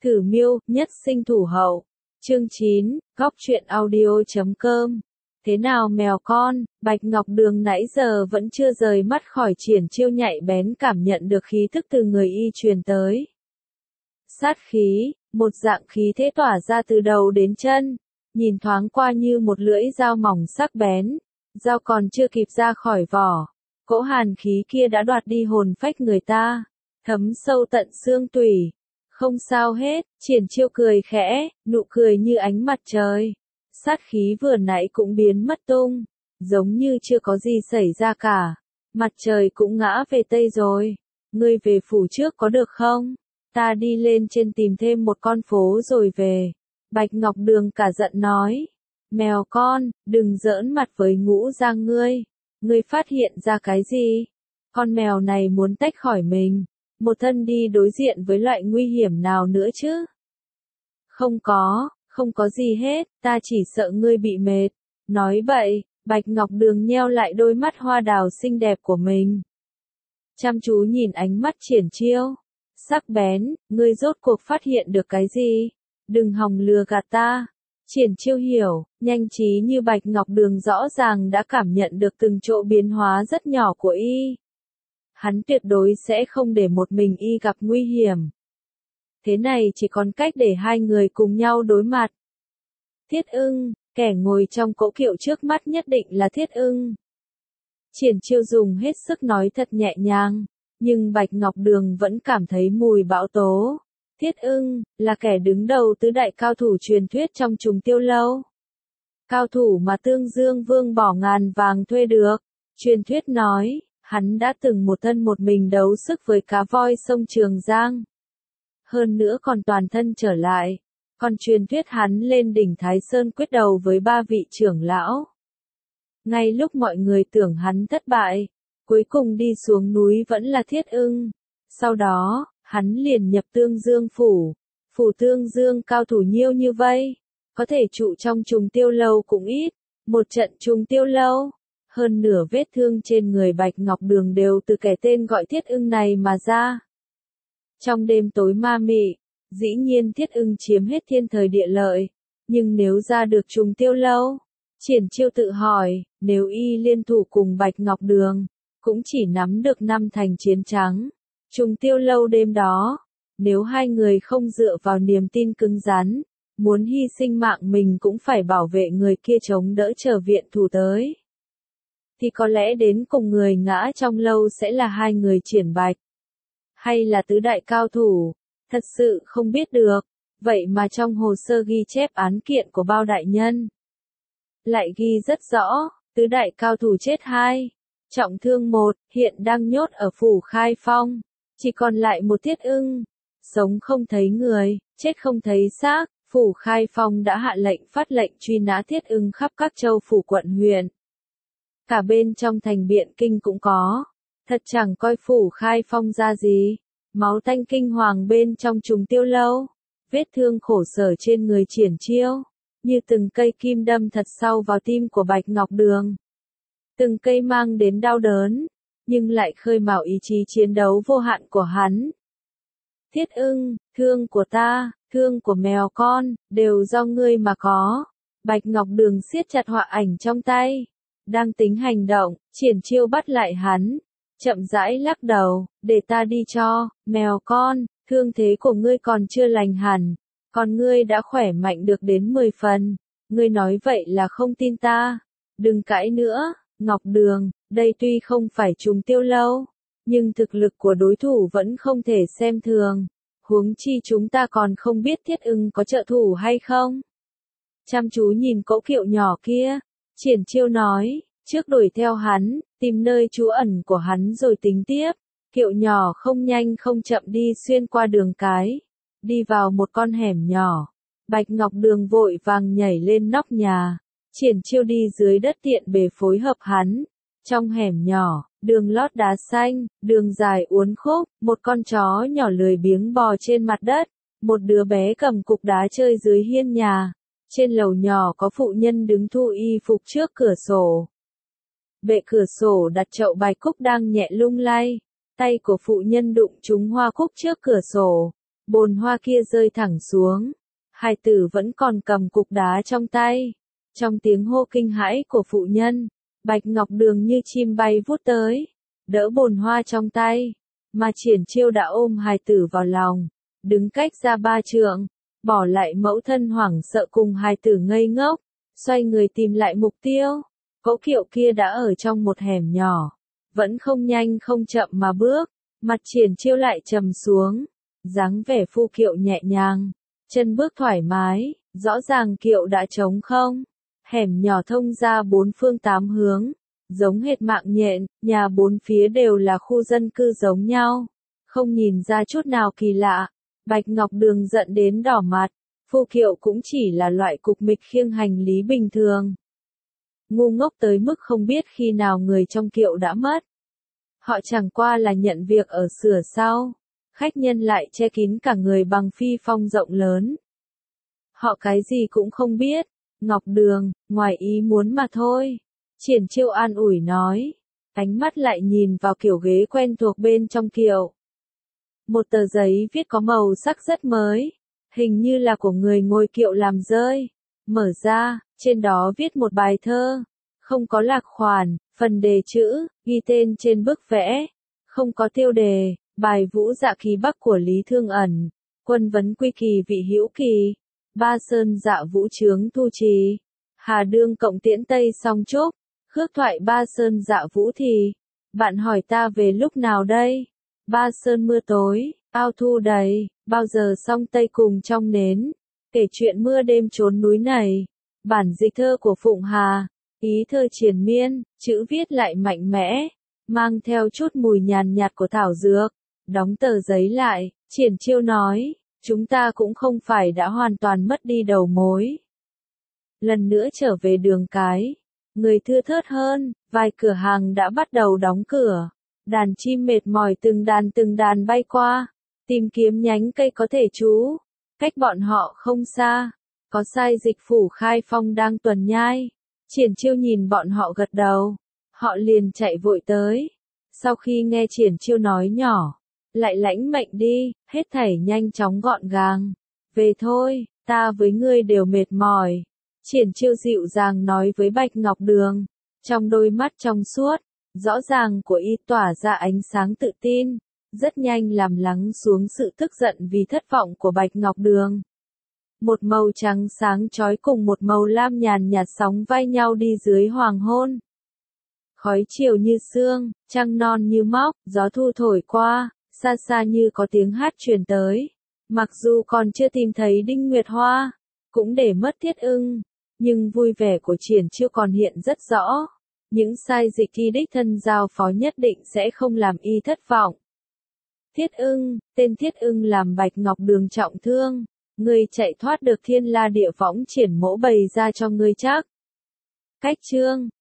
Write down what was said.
Thử miêu, nhất sinh thủ hậu. Chương 9, góc truyện audio.com. Thế nào mèo con, Bạch Ngọc Đường nãy giờ vẫn chưa rời mắt khỏi Triển Chiêu, nhạy bén cảm nhận được khí thức từ người y truyền tới. Sát khí, một dạng khí thế tỏa ra từ đầu đến chân, nhìn thoáng qua như một lưỡi dao mỏng sắc bén, dao còn chưa kịp ra khỏi vỏ, cỗ hàn khí kia đã đoạt đi hồn phách người ta, thấm sâu tận xương tủy. Không sao hết, Triển Chiêu cười khẽ, nụ cười như ánh mặt trời. Sát khí vừa nãy cũng biến mất tung, giống như chưa có gì xảy ra cả. Mặt trời cũng ngã về Tây rồi. Ngươi về phủ trước có được không? Ta đi lên trên tìm thêm một con phố rồi về. Bạch Ngọc Đường cả giận nói. Mèo con, đừng giỡn mặt với Ngũ Giang ngươi. Ngươi phát hiện ra cái gì? Con mèo này muốn tách khỏi mình. Một thân đi đối diện với loại nguy hiểm nào nữa chứ? Không có gì hết, ta chỉ sợ ngươi bị mệt. Nói bậy, Bạch Ngọc Đường nheo lại đôi mắt hoa đào xinh đẹp của mình. Chăm chú nhìn ánh mắt Triển Chiêu. Sắc bén, ngươi rốt cuộc phát hiện được cái gì? Đừng hòng lừa gạt ta. Triển Chiêu hiểu, nhanh trí như Bạch Ngọc Đường rõ ràng đã cảm nhận được từng chỗ biến hóa rất nhỏ của y. Hắn tuyệt đối sẽ không để một mình y gặp nguy hiểm. Thế này chỉ còn cách để hai người cùng nhau đối mặt. Thiết Ưng, kẻ ngồi trong cỗ kiệu trước mắt nhất định là Thiết Ưng. Triển Chiêu dùng hết sức nói thật nhẹ nhàng, nhưng Bạch Ngọc Đường vẫn cảm thấy mùi bão tố. Thiết Ưng, là kẻ đứng đầu tứ đại cao thủ truyền thuyết trong Trùng Tiêu Lâu. Cao thủ mà Tương Dương Vương bỏ ngàn vàng thuê được. Truyền thuyết nói, hắn đã từng một thân một mình đấu sức với cá voi sông Trường Giang. Hơn nữa còn toàn thân trở lại. Còn truyền thuyết hắn lên đỉnh Thái Sơn quyết đầu với 3 vị trưởng lão. Ngay lúc mọi người tưởng hắn thất bại, cuối cùng đi xuống núi vẫn là Thiết Ưng. Sau đó, hắn liền nhập Tương Dương phủ. Phủ Tương Dương cao thủ nhiêu như vây, có thể trụ trong Trùng Tiêu Lâu cũng ít. Một trận Trùng Tiêu Lâu, hơn nửa vết thương trên người Bạch Ngọc Đường đều từ kẻ tên gọi Thiết Ưng này mà ra. Trong đêm tối ma mị, dĩ nhiên Thiết Ưng chiếm hết thiên thời địa lợi, nhưng nếu ra được Trùng Tiêu Lâu, Triển Chiêu tự hỏi, nếu y liên thủ cùng Bạch Ngọc Đường, cũng chỉ nắm được 5 thành chiến trắng. Trùng Tiêu Lâu đêm đó, nếu hai người không dựa vào niềm tin cứng rắn, muốn hy sinh mạng mình cũng phải bảo vệ người kia chống đỡ trở viện thủ tới, thì có lẽ đến cùng người ngã trong lâu sẽ là hai người Triển Bạch, hay là tứ đại cao thủ, thật sự không biết được. Vậy mà trong hồ sơ ghi chép án kiện của Bao đại nhân, lại ghi rất rõ, tứ đại cao thủ chết 2, trọng thương 1, hiện đang nhốt ở phủ Khai Phong, chỉ còn lại một Thiết Ưng, sống không thấy người, chết không thấy xác. Phủ Khai Phong đã hạ lệnh phát lệnh truy nã Thiết Ưng khắp các châu phủ quận huyện. Cả bên trong thành Biện Kinh cũng có, thật chẳng coi phủ Khai Phong ra gì. Máu tanh kinh hoàng bên trong Trùng Tiêu Lâu, vết thương khổ sở trên người Triển Chiêu, như từng cây kim đâm thật sâu vào tim của Bạch Ngọc Đường. Từng cây mang đến đau đớn, nhưng lại khơi mào ý chí chiến đấu vô hạn của hắn. Thiết Ưng, thương của ta, thương của mèo con, đều do ngươi mà có. Bạch Ngọc Đường siết chặt họa ảnh trong tay, đang tính hành động. Triển Chiêu bắt lại hắn, chậm rãi lắc đầu, để ta đi cho. Mèo con, thương thế của ngươi còn chưa lành hẳn, còn ngươi đã khỏe mạnh được đến 10 phần. Ngươi nói vậy là không tin ta. Đừng cãi nữa, Ngọc Đường, đây tuy không phải Trùng Tiêu Lâu, nhưng thực lực của đối thủ vẫn không thể xem thường. Huống chi chúng ta còn không biết Thiết Ưng có trợ thủ hay không. Chăm chú nhìn cỗ kiệu nhỏ kia, Triển Chiêu nói, trước đuổi theo hắn, tìm nơi trú ẩn của hắn rồi tính tiếp. Kiệu nhỏ không nhanh không chậm đi xuyên qua đường cái, đi vào một con hẻm nhỏ. Bạch Ngọc Đường vội vàng nhảy lên nóc nhà, Triển Chiêu đi dưới đất tiện bề phối hợp hắn. Trong hẻm nhỏ, đường lót đá xanh, đường dài uốn khúc, một con chó nhỏ lười biếng bò trên mặt đất, một đứa bé cầm cục đá chơi dưới hiên nhà. Trên lầu nhỏ có phụ nhân đứng thu y phục trước cửa sổ. Bệ cửa sổ đặt chậu bạch cúc đang nhẹ lung lay, tay của phụ nhân đụng trúng hoa cúc trước cửa sổ. bồn hoa kia rơi thẳng xuống. Hài tử vẫn còn cầm cục đá trong tay. Trong tiếng hô kinh hãi của phụ nhân, Bạch Ngọc Đường như chim bay vút tới, đỡ bồn hoa trong tay, mà Triển Chiêu đã ôm hài tử vào lòng, đứng cách ra 3 trượng, bỏ lại mẫu thân hoảng sợ cùng hài tử ngây ngốc, xoay người tìm lại mục tiêu. Cỗ kiệu kia đã ở trong một hẻm nhỏ, vẫn không nhanh không chậm mà bước, mặt Triển Chiêu lại trầm xuống, dáng vẻ phu kiệu nhẹ nhàng, chân bước thoải mái, rõ ràng kiệu đã trống không. Hẻm nhỏ thông ra 4 phương 8 hướng, giống hệt mạng nhện, nhà 4 phía đều là khu dân cư giống nhau, không nhìn ra chút nào kỳ lạ. Bạch Ngọc Đường giận đến đỏ mặt, phu kiệu cũng chỉ là loại cục mịch khiêng hành lý bình thường. Ngu ngốc tới mức không biết khi nào người trong kiệu đã mất. Họ chẳng qua là nhận việc ở sửa sau, khách nhân lại che kín cả người bằng phi phong rộng lớn. Họ cái gì cũng không biết. Ngọc Đường, ngoài ý muốn mà thôi. Triển Chiêu an ủi nói. Ánh mắt lại nhìn vào kiểu ghế quen thuộc bên trong kiệu. Một tờ giấy viết có màu sắc rất mới. Hình như là của người ngồi kiệu làm rơi. Mở ra, trên đó viết một bài thơ. Không có lạc khoản, phần đề chữ, ghi tên trên bức vẽ. Không có tiêu đề, bài Vũ Dạ Kỳ Bắc của Lý Thương Ẩn. Quân vấn quy kỳ vị hữu kỳ. Ba sơn dạ vũ trướng thu trì. Hà đương cộng tiễn tây song trúc. Khước thoại ba sơn dạ vũ thì. Bạn hỏi ta về lúc nào đây? Ba sơn mưa tối, ao thu đầy, bao giờ song tây cùng trong nến. Kể chuyện mưa đêm trốn núi này. Bản dịch thơ của Phụng Hà. Ý thơ triền miên, chữ viết lại mạnh mẽ. Mang theo chút mùi nhàn nhạt của thảo dược. Đóng tờ giấy lại, Triển Chiêu nói. Chúng ta cũng không phải đã hoàn toàn mất đi đầu mối. Lần nữa trở về đường cái, người thưa thớt hơn, vài cửa hàng đã bắt đầu đóng cửa. Đàn chim mệt mỏi từng đàn bay qua, tìm kiếm nhánh cây có thể trú. Cách bọn họ không xa, có sai dịch phủ Khai Phong đang tuần nhai. Triển Chiêu nhìn bọn họ gật đầu, họ liền chạy vội tới. Sau khi nghe Triển Chiêu nói nhỏ, lại lãnh mệnh đi, hết thảy nhanh chóng gọn gàng. Về thôi, ta với ngươi đều mệt mỏi. Triển Chiêu dịu dàng nói với Bạch Ngọc Đường. Trong đôi mắt trong suốt, rõ ràng của y tỏa ra ánh sáng tự tin, rất nhanh làm lắng xuống sự tức giận vì thất vọng của Bạch Ngọc Đường. Một màu trắng sáng chói cùng một màu lam nhàn nhạt sóng vai nhau đi dưới hoàng hôn. Khói chiều như sương, trăng non như móc, gió thu thổi qua. Xa xa như có tiếng hát truyền tới. Mặc dù còn chưa tìm thấy Đinh Nguyệt Hoa, cũng để mất Thiết Ưng, nhưng vui vẻ của Triển Chiêu còn hiện rất rõ. Những sai dịch y đích thân giao phó nhất định sẽ không làm y thất vọng. Thiết Ưng, tên Thiết Ưng làm Bạch Ngọc Đường trọng thương. Ngươi chạy thoát được Thiên La Địa Võng Triển Mỗ bày ra cho ngươi chắc. Cách chương